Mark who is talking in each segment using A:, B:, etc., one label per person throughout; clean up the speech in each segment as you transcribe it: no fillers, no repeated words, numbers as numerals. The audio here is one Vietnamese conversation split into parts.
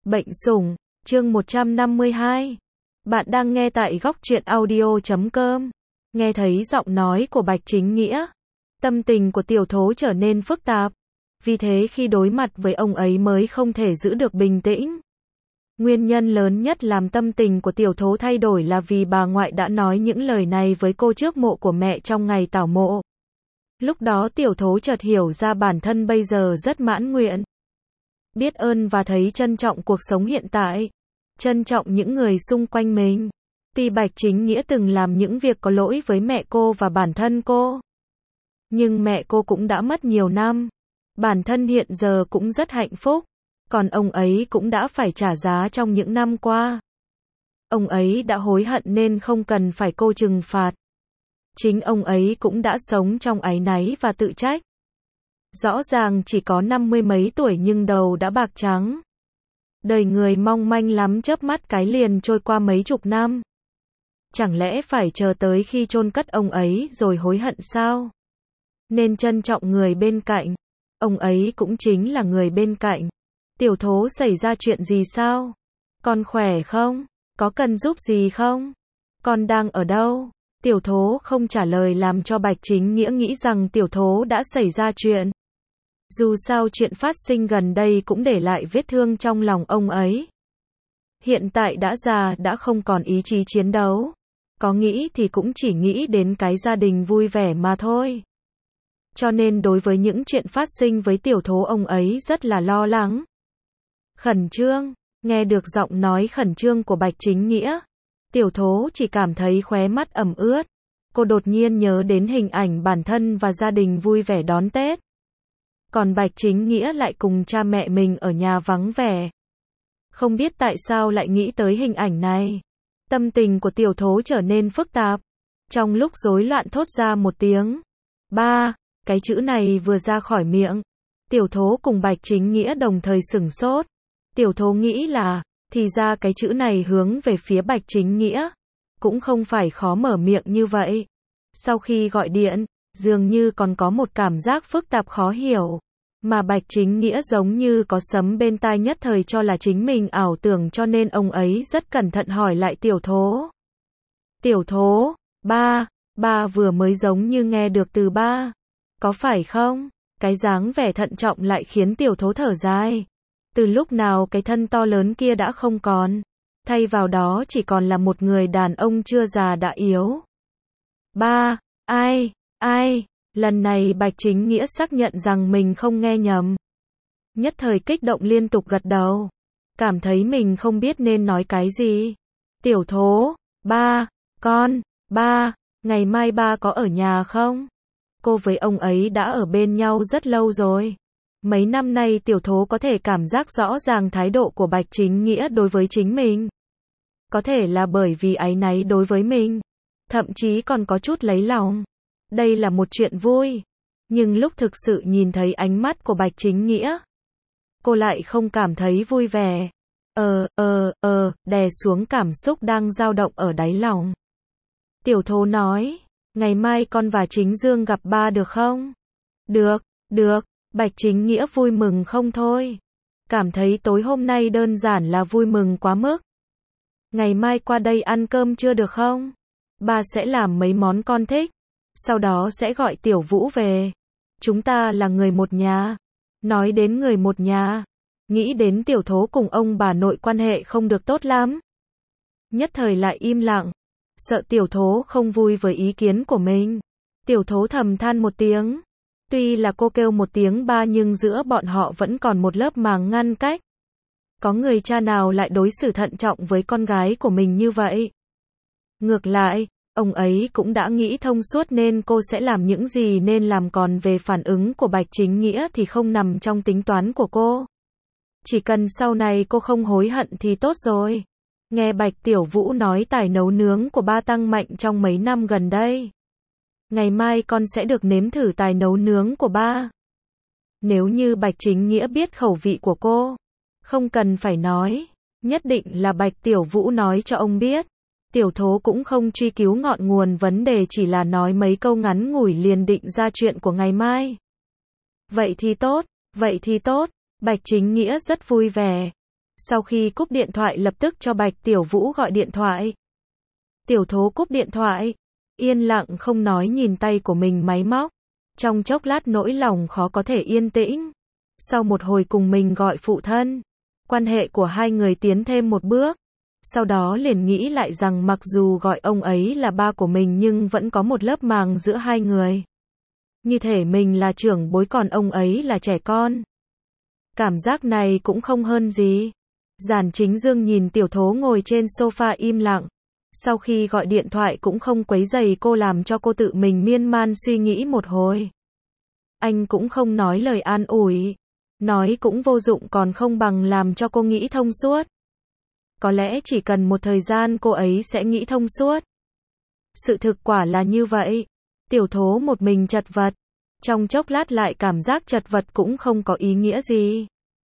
A: Bệnh sủng, chương 152. Bạn đang nghe tại góc truyện audio.com. Nghe thấy giọng nói của Bạch Chính Nghĩa, tâm tình của Tiểu Thố trở nên phức tạp. Vì thế khi đối mặt với ông ấy mới không thể giữ được bình tĩnh. Nguyên nhân lớn nhất làm tâm tình của Tiểu Thố thay đổi là vì bà ngoại đã nói những lời này với cô trước mộ của mẹ trong ngày tảo mộ. Lúc đó Tiểu Thố chợt hiểu ra bản thân bây giờ rất mãn nguyện. Biết ơn và thấy trân trọng cuộc sống hiện tại. Trân trọng những người xung quanh mình. Tuy Bạch Chính Nghĩa từng làm những việc có lỗi với mẹ cô và bản thân cô. Nhưng mẹ cô cũng đã mất nhiều năm. Bản thân hiện giờ cũng rất hạnh phúc. Còn ông ấy cũng đã phải trả giá trong những năm qua. Ông ấy đã hối hận nên không cần phải cô trừng phạt. Chính ông ấy cũng đã sống trong áy náy và tự trách. Rõ ràng chỉ có 50 mấy tuổi nhưng đầu đã bạc trắng. Đời người mong manh lắm, chớp mắt cái liền trôi qua mấy chục năm. Chẳng lẽ phải chờ tới khi chôn cất ông ấy rồi hối hận sao? Nên trân trọng người bên cạnh. Ông ấy cũng chính là người bên cạnh. Tiểu Thố, xảy ra chuyện gì sao? Con khỏe không? Có cần giúp gì không? Con đang ở đâu? Tiểu Thố không trả lời làm cho Bạch Chính Nghĩa nghĩ rằng Tiểu Thố đã xảy ra chuyện. Dù sao chuyện phát sinh gần đây cũng để lại vết thương trong lòng ông ấy. Hiện tại đã già, đã không còn ý chí chiến đấu. Có nghĩ thì cũng chỉ nghĩ đến cái gia đình vui vẻ mà thôi. Cho nên đối với những chuyện phát sinh với Tiểu Thố, ông ấy rất là lo lắng. Khẩn trương, nghe được giọng nói khẩn trương của Bạch Chính Nghĩa. Tiểu Thố chỉ cảm thấy khóe mắt ẩm ướt. Cô đột nhiên nhớ đến hình ảnh bản thân và gia đình vui vẻ đón Tết. Còn Bạch Chính Nghĩa lại cùng cha mẹ mình ở nhà vắng vẻ. Không biết tại sao lại nghĩ tới hình ảnh này. Tâm tình của Tiểu Thố trở nên phức tạp. Trong lúc rối loạn thốt ra một tiếng. Ba, cái chữ này vừa ra khỏi miệng. Tiểu Thố cùng Bạch Chính Nghĩa đồng thời sửng sốt. Tiểu Thố nghĩ là, thì ra cái chữ này hướng về phía Bạch Chính Nghĩa. Cũng không phải khó mở miệng như vậy. Sau khi gọi điện, dường như còn có một cảm giác phức tạp khó hiểu. Mà Bạch Chính Nghĩa giống như có sấm bên tai, nhất thời cho là chính mình ảo tưởng, cho nên ông ấy rất cẩn thận hỏi lại Tiểu Thố. Tiểu Thố, ba vừa mới giống như nghe được từ ba. Có phải không? Cái dáng vẻ thận trọng lại khiến Tiểu Thố thở dài. Từ lúc nào cái thân to lớn kia đã không còn. Thay vào đó chỉ còn là một người đàn ông chưa già đã yếu. Ba, ai? Lần này Bạch Chính Nghĩa xác nhận rằng mình không nghe nhầm. Nhất thời kích động liên tục gật đầu. Cảm thấy mình không biết nên nói cái gì. Tiểu Thố, ba, ngày mai ba có ở nhà không? Cô với ông ấy đã ở bên nhau rất lâu rồi. Mấy năm nay Tiểu Thố có thể cảm giác rõ ràng thái độ của Bạch Chính Nghĩa đối với chính mình. Có thể là bởi vì áy náy đối với mình. Thậm chí còn có chút lấy lòng. Đây là một chuyện vui. Nhưng lúc thực sự nhìn thấy ánh mắt của Bạch Chính Nghĩa, cô lại không cảm thấy vui vẻ. Đè xuống cảm xúc đang dao động ở đáy lòng. Tiểu Thố nói, ngày mai con và Chính Dương gặp ba được không? Được. Bạch Chính Nghĩa vui mừng không thôi. Cảm thấy tối hôm nay đơn giản là vui mừng quá mức. Ngày mai qua đây ăn cơm trưa được không? Ba sẽ làm mấy món con thích. Sau đó sẽ gọi Tiểu Vũ về. Chúng ta là người một nhà. Nói đến người một nhà, nghĩ đến Tiểu Thố cùng ông bà nội quan hệ không được tốt lắm. Nhất thời lại im lặng. Sợ Tiểu Thố không vui với ý kiến của mình. Tiểu Thố thầm than một tiếng. Tuy là cô kêu một tiếng ba nhưng giữa bọn họ vẫn còn một lớp màng ngăn cách. Có người cha nào lại đối xử thận trọng với con gái của mình như vậy? Ngược lại, ông ấy cũng đã nghĩ thông suốt nên cô sẽ làm những gì nên làm, còn về phản ứng của Bạch Chính Nghĩa thì không nằm trong tính toán của cô. Chỉ cần sau này cô không hối hận thì tốt rồi. Nghe Bạch Tiểu Vũ nói tài nấu nướng của ba tăng mạnh trong mấy năm gần đây. Ngày mai con sẽ được nếm thử tài nấu nướng của ba. Nếu như Bạch Chính Nghĩa biết khẩu vị của cô, không cần phải nói, nhất định là Bạch Tiểu Vũ nói cho ông biết. Tiểu Thố cũng không truy cứu ngọn nguồn vấn đề, chỉ là nói mấy câu ngắn ngủi liền định ra chuyện của ngày mai. Vậy thì tốt, Bạch Chính Nghĩa rất vui vẻ. Sau khi cúp điện thoại lập tức cho Bạch Tiểu Vũ gọi điện thoại. Tiểu Thố cúp điện thoại, yên lặng không nói nhìn tay của mình máy móc. Trong chốc lát nỗi lòng khó có thể yên tĩnh. Sau một hồi cùng mình gọi phụ thân, quan hệ của hai người tiến thêm một bước. Sau đó liền nghĩ lại rằng mặc dù gọi ông ấy là ba của mình nhưng vẫn có một lớp màng giữa hai người. Như thể mình là trưởng bối còn ông ấy là trẻ con. Cảm giác này cũng không hơn gì. Giản Chính Dương nhìn Tiểu Thố ngồi trên sofa im lặng. Sau khi gọi điện thoại cũng không quấy rầy cô làm cho cô tự mình miên man suy nghĩ một hồi. Anh cũng không nói lời an ủi. Nói cũng vô dụng còn không bằng làm cho cô nghĩ thông suốt. Có lẽ chỉ cần một thời gian cô ấy sẽ nghĩ thông suốt. Sự thực quả là như vậy. Tiểu Thố một mình chật vật. Trong chốc lát lại cảm giác chật vật cũng không có ý nghĩa gì.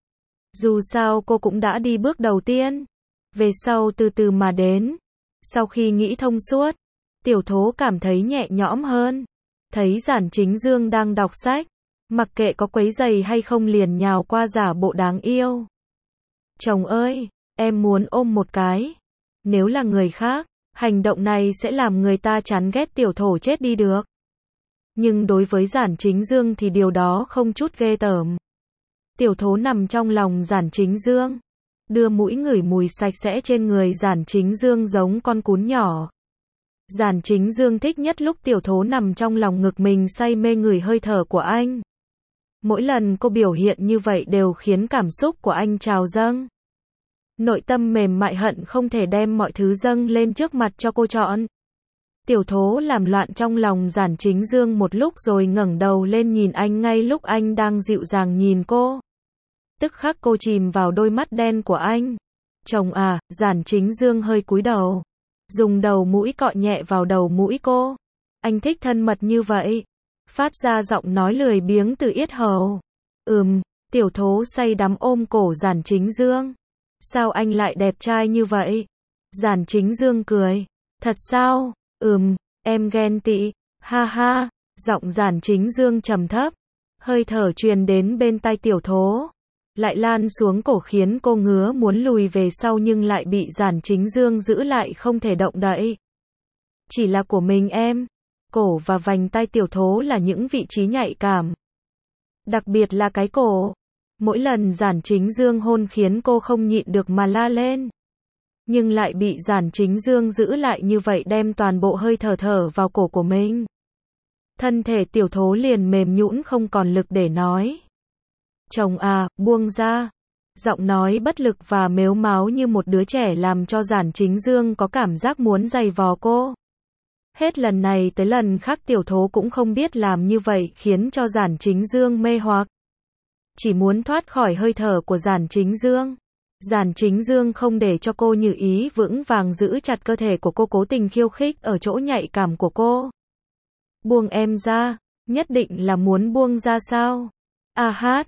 A: Dù sao cô cũng đã đi bước đầu tiên. Về sau từ từ mà đến. Sau khi nghĩ thông suốt, Tiểu Thố cảm thấy nhẹ nhõm hơn. Thấy Giản Chính Dương đang đọc sách. Mặc kệ có quấy giày hay không liền nhào qua giả bộ đáng yêu. Chồng ơi, em muốn ôm một cái. Nếu là người khác, hành động này sẽ làm người ta chán ghét Tiểu Thố chết đi được. Nhưng đối với Giản Chính Dương thì điều đó không chút ghê tởm. Tiểu Thố nằm trong lòng Giản Chính Dương, đưa mũi ngửi mùi sạch sẽ trên người Giản Chính Dương giống con cún nhỏ. Giản Chính Dương thích nhất lúc Tiểu Thố nằm trong lòng ngực mình say mê ngửi hơi thở của anh. Mỗi lần cô biểu hiện như vậy đều khiến cảm xúc của anh trào dâng. Nội tâm mềm mại hận không thể đem mọi thứ dâng lên trước mặt cho cô chọn. Tiểu Thố làm loạn trong lòng Giản Chính Dương một lúc rồi ngẩng đầu lên nhìn anh ngay lúc anh đang dịu dàng nhìn cô. Tức khắc cô chìm vào đôi mắt đen của anh. Chồng à, Giản Chính Dương hơi cúi đầu. Dùng đầu mũi cọ nhẹ vào đầu mũi cô. Anh thích thân mật như vậy. Phát ra giọng nói lười biếng từ yết hầu. Tiểu Thố say đắm ôm cổ Giản Chính Dương. Sao anh lại đẹp trai như vậy? Giản Chính Dương cười. Thật sao? Em ghen tị. Ha ha. Giọng Giản Chính Dương trầm thấp. Hơi thở truyền đến bên tai Tiểu Thố. Lại lan xuống cổ khiến cô ngứa muốn lùi về sau nhưng lại bị Giản Chính Dương giữ lại không thể động đậy. Chỉ là của mình em. Cổ và vành tai Tiểu Thố là những vị trí nhạy cảm. Đặc biệt là cái cổ. Mỗi lần Giản Chính Dương hôn khiến cô không nhịn được mà la lên. Nhưng lại bị Giản Chính Dương giữ lại như vậy đem toàn bộ hơi thở vào cổ của mình. Thân thể Tiểu Thố liền mềm nhũn không còn lực để nói. Chồng à, buông ra. Giọng nói bất lực và mếu máo như một đứa trẻ làm cho Giản Chính Dương có cảm giác muốn giày vò cô. Hết lần này tới lần khác Tiểu Thố cũng không biết làm như vậy khiến cho Giản Chính Dương mê hoặc. Chỉ muốn thoát khỏi hơi thở của Giản Chính Dương. Giản Chính Dương không để cho cô như ý vững vàng giữ chặt cơ thể của cô cố tình khiêu khích ở chỗ nhạy cảm của cô. Buông em ra, nhất định là muốn buông ra sao? A hát,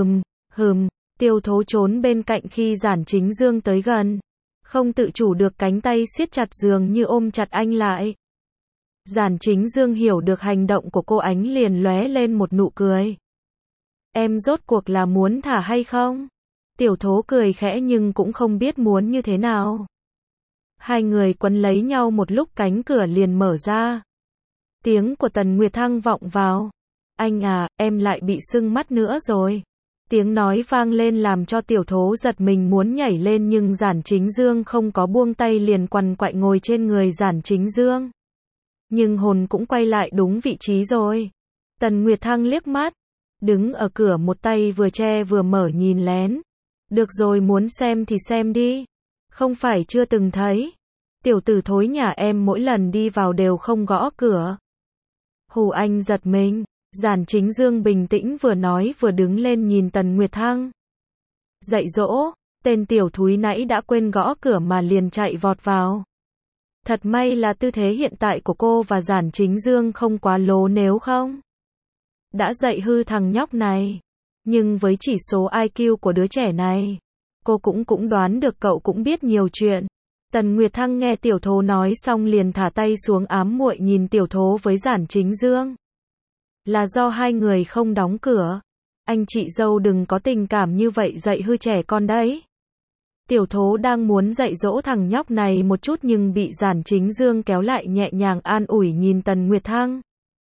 A: Tiểu Thố trốn bên cạnh khi Giản Chính Dương tới gần. Không tự chủ được cánh tay siết chặt dường như ôm chặt anh lại. Giản Chính Dương hiểu được hành động của cô ánh liền lóe lên một nụ cười. Em rốt cuộc là muốn thả hay không? Tiểu Thố cười khẽ nhưng cũng không biết muốn như thế nào. Hai người quấn lấy nhau một lúc cánh cửa liền mở ra. Tiếng của Tần Nguyệt Thăng vọng vào. Anh à, em lại bị sưng mắt nữa rồi. Tiếng nói vang lên làm cho Tiểu Thố giật mình muốn nhảy lên nhưng Giản Chính Dương không có buông tay liền quằn quại ngồi trên người Giản Chính Dương. Nhưng hồn cũng quay lại đúng vị trí rồi. Tần Nguyệt Thăng liếc mắt. Đứng ở cửa một tay vừa che vừa mở nhìn lén. Được rồi muốn xem thì xem đi. Không phải chưa từng thấy. Tiểu tử thối nhà em mỗi lần đi vào đều không gõ cửa. Hù anh giật mình. Giản Chính Dương bình tĩnh vừa nói vừa đứng lên nhìn Tần Nguyệt Thăng. Dạy dỗ, tên tiểu thúi nãy đã quên gõ cửa mà liền chạy vọt vào. Thật may là tư thế hiện tại của cô và Giản Chính Dương không quá lố nếu không. Đã dạy hư thằng nhóc này. Nhưng với chỉ số IQ của đứa trẻ này, cô cũng đoán được cậu cũng biết nhiều chuyện. Tần Nguyệt Thăng nghe Tiểu Thố nói xong liền thả tay xuống ám muội nhìn Tiểu Thố với Giản Chính Dương. Là do hai người không đóng cửa. Anh chị dâu đừng có tình cảm như vậy dạy hư trẻ con đấy. Tiểu Thố đang muốn dạy dỗ thằng nhóc này một chút nhưng bị Giản Chính Dương kéo lại nhẹ nhàng an ủi nhìn Tần Nguyệt Thăng.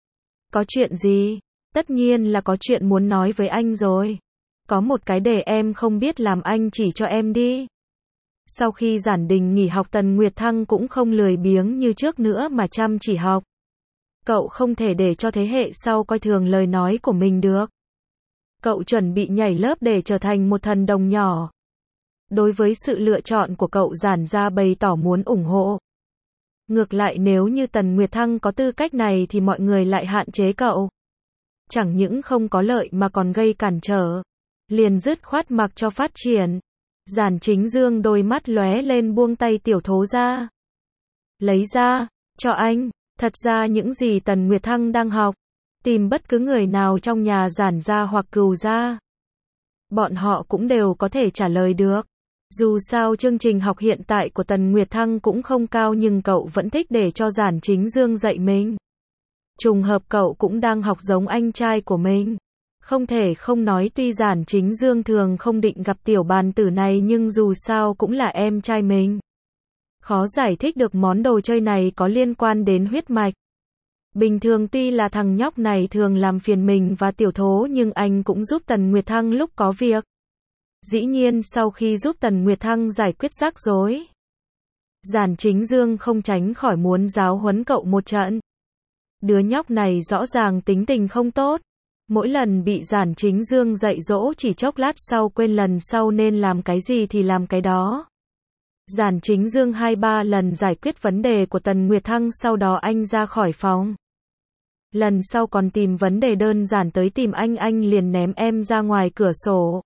A: Có chuyện gì? Tất nhiên là có chuyện muốn nói với anh rồi. Có một cái để em không biết làm anh chỉ cho em đi. Sau khi Giản Đình nghỉ học Tần Nguyệt Thăng cũng không lười biếng như trước nữa mà chăm chỉ học. Cậu không thể để cho thế hệ sau coi thường lời nói của mình được. Cậu chuẩn bị nhảy lớp để trở thành một thần đồng nhỏ. Đối với sự lựa chọn của cậu, Giản gia bày tỏ muốn ủng hộ. Ngược lại nếu như Tần Nguyệt Thăng có tư cách này thì mọi người lại hạn chế cậu. Chẳng những không có lợi mà còn gây cản trở. Liền dứt khoát mặc cho phát triển. Giản Chính Dương đôi mắt lóe lên buông tay Tiểu Thố ra. Lấy ra, cho anh. Thật ra những gì Tần Nguyệt Thăng đang học, tìm bất cứ người nào trong nhà Giản gia hoặc Cừu gia, bọn họ cũng đều có thể trả lời được. Dù sao chương trình học hiện tại của Tần Nguyệt Thăng cũng không cao nhưng cậu vẫn thích để cho Giản Chính Dương dạy mình. Trùng hợp cậu cũng đang học giống anh trai của mình. Không thể không nói tuy Giản Chính Dương thường không định gặp tiểu bàn tử này nhưng dù sao cũng là em trai mình. Khó giải thích được món đồ chơi này có liên quan đến huyết mạch. Bình thường tuy là thằng nhóc này thường làm phiền mình và Tiểu Thố nhưng anh cũng giúp Tần Nguyệt Thăng lúc có việc. Dĩ nhiên sau khi giúp Tần Nguyệt Thăng giải quyết rắc rối, Giản Chính Dương không tránh khỏi muốn giáo huấn cậu một trận. Đứa nhóc này rõ ràng tính tình không tốt. Mỗi lần bị Giản Chính Dương dạy dỗ chỉ chốc lát sau quên lần sau nên làm cái gì thì làm cái đó. Giản Chính Dương 2-3 lần giải quyết vấn đề của Tần Nguyệt Thăng sau đó anh ra khỏi phòng. Lần sau còn tìm vấn đề đơn giản tới tìm anh liền ném em ra ngoài cửa sổ.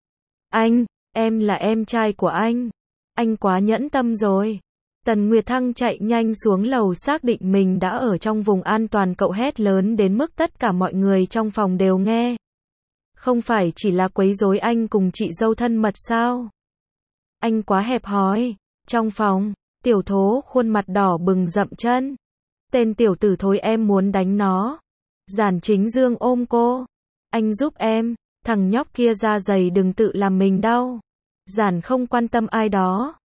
A: Anh, em là em trai của anh quá nhẫn tâm rồi. Tần Nguyệt Thăng chạy nhanh xuống lầu xác định mình đã ở trong vùng an toàn, cậu hét lớn đến mức tất cả mọi người trong phòng đều nghe. Không phải chỉ là quấy rối anh cùng chị dâu thân mật sao? Anh quá hẹp hòi. Trong phòng, Tiểu Thố khuôn mặt đỏ bừng dậm chân. Tên tiểu tử thối, em muốn đánh nó. Giản Chính Dương ôm cô. Anh giúp em, thằng nhóc kia da dày đừng tự làm mình đau. Giản không quan tâm ai đó.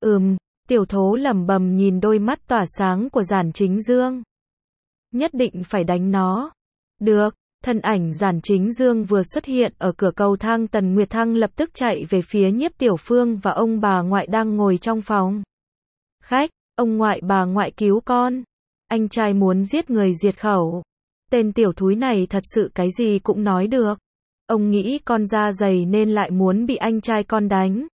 A: Tiểu Thố lẩm bẩm nhìn đôi mắt tỏa sáng của Giản Chính Dương. Nhất định phải đánh nó. Được, thân ảnh Giản Chính Dương vừa xuất hiện ở cửa cầu thang, Tần Nguyệt Thăng lập tức chạy về phía Nhiếp Tiểu Phương và ông bà ngoại đang ngồi trong phòng. Khách, ông ngoại bà ngoại cứu con. Anh trai muốn giết người diệt khẩu. Tên tiểu thúi này thật sự cái gì cũng nói được. Ông nghĩ con da dày nên lại muốn bị anh trai con đánh.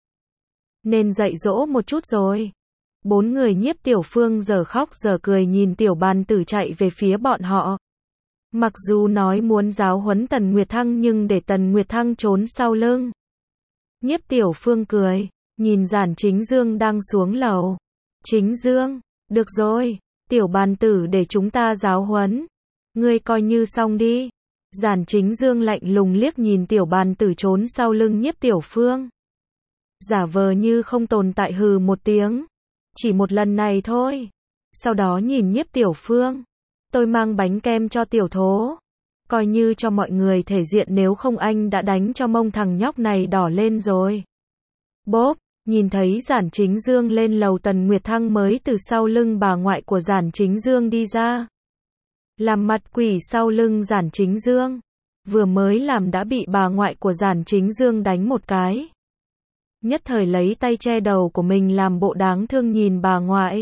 A: Nên dạy dỗ một chút rồi. Bốn người Nhiếp Tiểu Phương giờ khóc giờ cười nhìn tiểu bàn tử chạy về phía bọn họ. Mặc dù nói muốn giáo huấn Tần Nguyệt Thăng nhưng để Tần Nguyệt Thăng trốn sau lưng. Nhiếp Tiểu Phương cười, nhìn Giản Chính Dương đang xuống lầu. Chính Dương, được rồi, tiểu bàn tử để chúng ta giáo huấn. Ngươi coi như xong đi. Giản Chính Dương lạnh lùng liếc nhìn tiểu bàn tử trốn sau lưng Nhiếp Tiểu Phương. Giả vờ như không tồn tại hừ một tiếng. Chỉ một lần này thôi. Sau đó nhìn Nhiếp Tiểu Phương. Tôi mang bánh kem cho Tiểu Thố. Coi như cho mọi người thể diện, nếu không anh đã đánh cho mông thằng nhóc này đỏ lên rồi. Bốp, nhìn thấy Giản Chính Dương lên lầu, Tần Nguyệt Thăng mới từ sau lưng bà ngoại của Giản Chính Dương đi ra. Làm mặt quỷ sau lưng Giản Chính Dương. Vừa mới làm đã bị bà ngoại của Giản Chính Dương đánh một cái. Nhất thời lấy tay che đầu của mình làm bộ đáng thương nhìn bà ngoại.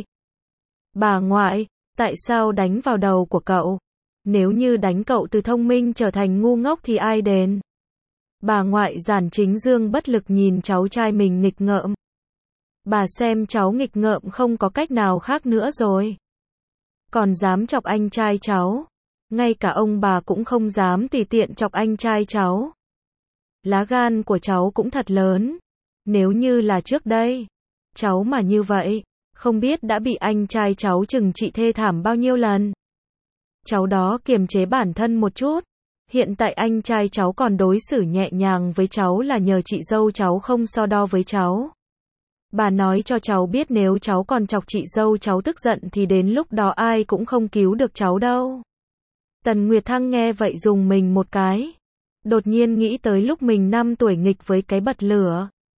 A: Bà ngoại, tại sao đánh vào đầu của cậu? Nếu như đánh cậu từ thông minh trở thành ngu ngốc thì ai đền? Bà ngoại Giản Chính Dương bất lực nhìn cháu trai mình nghịch ngợm. Bà xem cháu nghịch ngợm không có cách nào khác nữa rồi. Còn dám chọc anh trai cháu. Ngay cả ông bà cũng không dám tùy tiện chọc anh trai cháu. Lá gan của cháu cũng thật lớn. Nếu như là trước đây, cháu mà như vậy, không biết đã bị anh trai cháu trừng trị thê thảm bao nhiêu lần. Cháu đó kiềm chế bản thân một chút. Hiện tại anh trai cháu còn đối xử nhẹ nhàng với cháu là nhờ chị dâu cháu không so đo với cháu. Bà nói cho cháu biết nếu cháu còn chọc chị dâu cháu tức giận thì đến lúc đó ai cũng không cứu được cháu đâu. Tần Nguyệt Thăng nghe vậy dùng mình một cái. Đột nhiên nghĩ tới lúc mình 5 tuổi nghịch với cái bật lửa.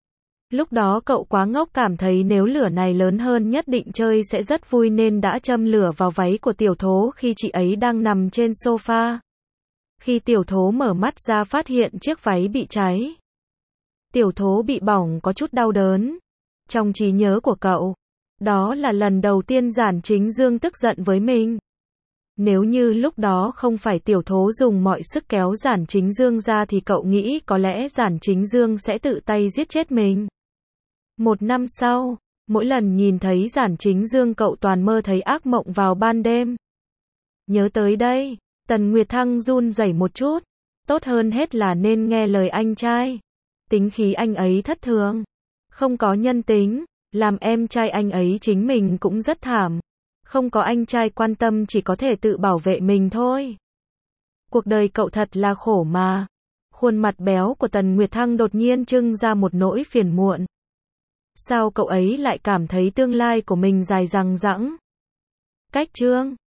A: Lúc đó cậu quá ngốc cảm thấy nếu lửa này lớn hơn nhất định chơi sẽ rất vui nên đã châm lửa vào váy của tiểu thố khi chị ấy đang nằm trên sofa. Khi tiểu thố mở mắt ra phát hiện chiếc váy bị cháy. Tiểu thố bị bỏng có chút đau đớn. Trong trí nhớ của cậu, đó là lần đầu tiên Giản Chính Dương tức giận với mình. Nếu như lúc đó không phải tiểu thố dùng mọi sức kéo Giản Chính Dương ra thì cậu nghĩ có lẽ Giản Chính Dương sẽ tự tay giết chết mình. 1 năm sau, mỗi lần nhìn thấy Giản Chính Dương cậu toàn mơ thấy ác mộng vào ban đêm. Nhớ tới đây, Tần Nguyệt Thăng run rẩy một chút. Tốt hơn hết là nên nghe lời anh trai. Tính khí anh ấy thất thường, không có nhân tính, làm em trai anh ấy chính mình cũng rất thảm. Không có anh trai quan tâm chỉ có thể tự bảo vệ mình thôi. Cuộc đời cậu thật là khổ mà. Khuôn mặt béo của Tần Nguyệt Thăng đột nhiên trưng ra một nỗi phiền muộn. Sao cậu ấy lại cảm thấy tương lai của mình dài dằng dẵng? Cách chương